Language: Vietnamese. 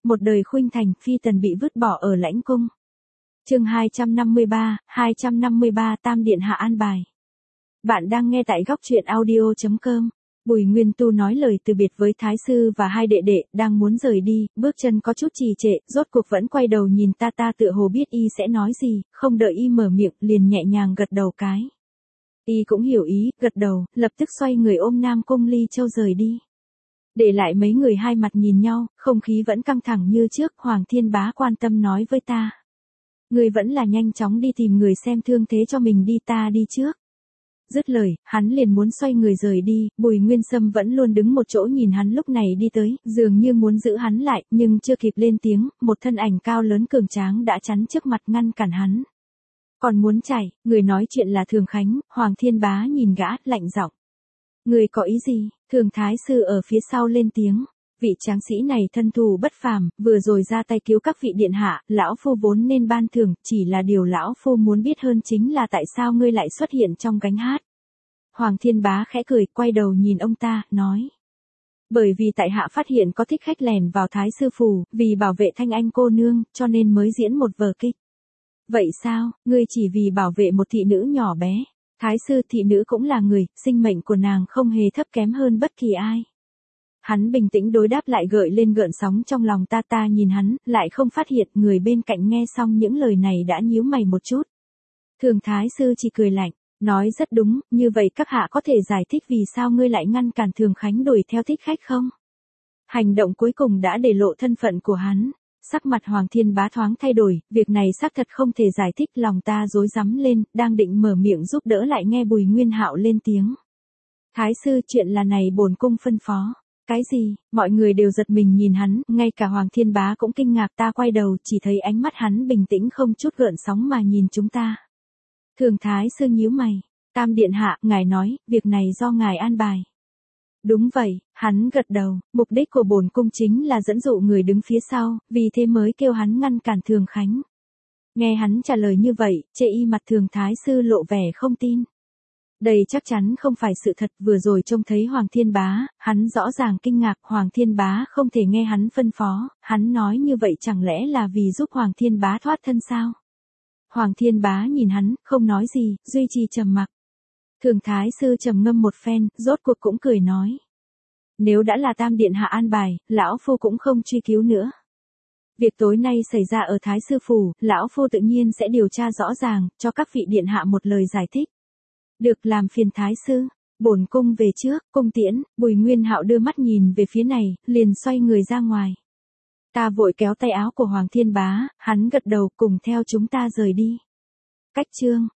một đời khuynh thành, phi tần bị vứt bỏ ở lãnh cung. Chương 253 Tam điện hạ an bài. Bạn đang nghe tại góc truyện audio.com. Bùi Nguyên Tu nói lời từ biệt với thái sư và hai đệ đệ, đang muốn rời đi, bước chân có chút trì trệ, rốt cuộc vẫn quay đầu nhìn ta tựa hồ biết y sẽ nói gì, không đợi y mở miệng, liền nhẹ nhàng gật đầu cái. Y cũng hiểu ý, gật đầu, lập tức xoay người ôm Nam Cung Ly Châu rời đi. Để lại mấy người hai mặt nhìn nhau, không khí vẫn căng thẳng như trước. Hoàng Thiên Bá quan tâm nói với ta. Người vẫn là nhanh chóng đi tìm người xem thương thế cho mình đi, ta đi trước. Dứt lời, hắn liền muốn xoay người rời đi. Bùi Nguyên Sâm vẫn luôn đứng một chỗ nhìn hắn lúc này đi tới, dường như muốn giữ hắn lại, nhưng chưa kịp lên tiếng, một thân ảnh cao lớn cường tráng đã chắn trước mặt ngăn cản hắn. Còn muốn chạy, người nói chuyện là Thường Khánh. Hoàng Thiên Bá nhìn gã, lạnh giọng. Người có ý gì? Thường thái sư ở phía sau lên tiếng. Vị tráng sĩ này thân thù bất phàm, vừa rồi ra tay cứu các vị điện hạ, lão phu vốn nên ban thưởng, chỉ là điều lão phu muốn biết hơn chính là tại sao ngươi lại xuất hiện trong gánh hát. Hoàng Thiên Bá khẽ cười, quay đầu nhìn ông ta, nói. Bởi vì tại hạ phát hiện có thích khách lèn vào thái sư phủ, vì bảo vệ Thanh Anh cô nương, cho nên mới diễn một vở kịch. Vậy sao, ngươi chỉ vì bảo vệ một thị nữ nhỏ bé? Thái sư thị nữ cũng là người, sinh mệnh của nàng không hề thấp kém hơn bất kỳ ai. Hắn bình tĩnh đối đáp lại, gợi lên gợn sóng trong lòng ta nhìn hắn, lại không phát hiện người bên cạnh nghe xong những lời này đã nhíu mày một chút. Thường thái sư chỉ cười lạnh, nói rất đúng, như vậy các hạ có thể giải thích vì sao ngươi lại ngăn cản Thường Khánh đuổi theo thích khách không? Hành động cuối cùng đã để lộ thân phận của hắn. Sắc mặt Hoàng Thiên Bá thoáng thay đổi, việc này xác thật không thể giải thích, lòng ta rối rắm lên, đang định mở miệng giúp đỡ lại nghe Bùi Nguyên Hạo lên tiếng. Thái sư, chuyện là này bổn cung phân phó. Cái gì? Mọi người đều giật mình nhìn hắn, ngay cả Hoàng Thiên Bá cũng kinh ngạc. Ta quay đầu chỉ thấy ánh mắt hắn bình tĩnh không chút gợn sóng mà nhìn chúng ta. Thường thái sư nhíu mày. Tam điện hạ, ngài nói, việc này do ngài an bài. Đúng vậy, hắn gật đầu, mục đích của bổn cung chính là dẫn dụ người đứng phía sau, vì thế mới kêu hắn ngăn cản Thường Khánh. Nghe hắn trả lời như vậy, chê y mặt Thường thái sư lộ vẻ không tin. Đây chắc chắn không phải sự thật, vừa rồi trông thấy Hoàng Thiên Bá, hắn rõ ràng kinh ngạc. Hoàng Thiên Bá không thể nghe hắn phân phó, hắn nói như vậy chẳng lẽ là vì giúp Hoàng Thiên Bá thoát thân sao? Hoàng Thiên Bá nhìn hắn, không nói gì, duy trì trầm mặc. Thường thái sư trầm ngâm một phen, rốt cuộc cũng cười nói. Nếu đã là Tam điện hạ an bài, lão phu cũng không truy cứu nữa. Việc tối nay xảy ra ở thái sư phủ, lão phu tự nhiên sẽ điều tra rõ ràng, cho các vị điện hạ một lời giải thích. Được, làm phiền thái sư. Bổn cung về trước. Cung tiễn. Bùi Nguyên Hạo đưa mắt nhìn về phía này, liền xoay người ra ngoài. Ta vội kéo tay áo của Hoàng Thiên Bá, hắn gật đầu, cùng theo chúng ta rời đi. Cách chương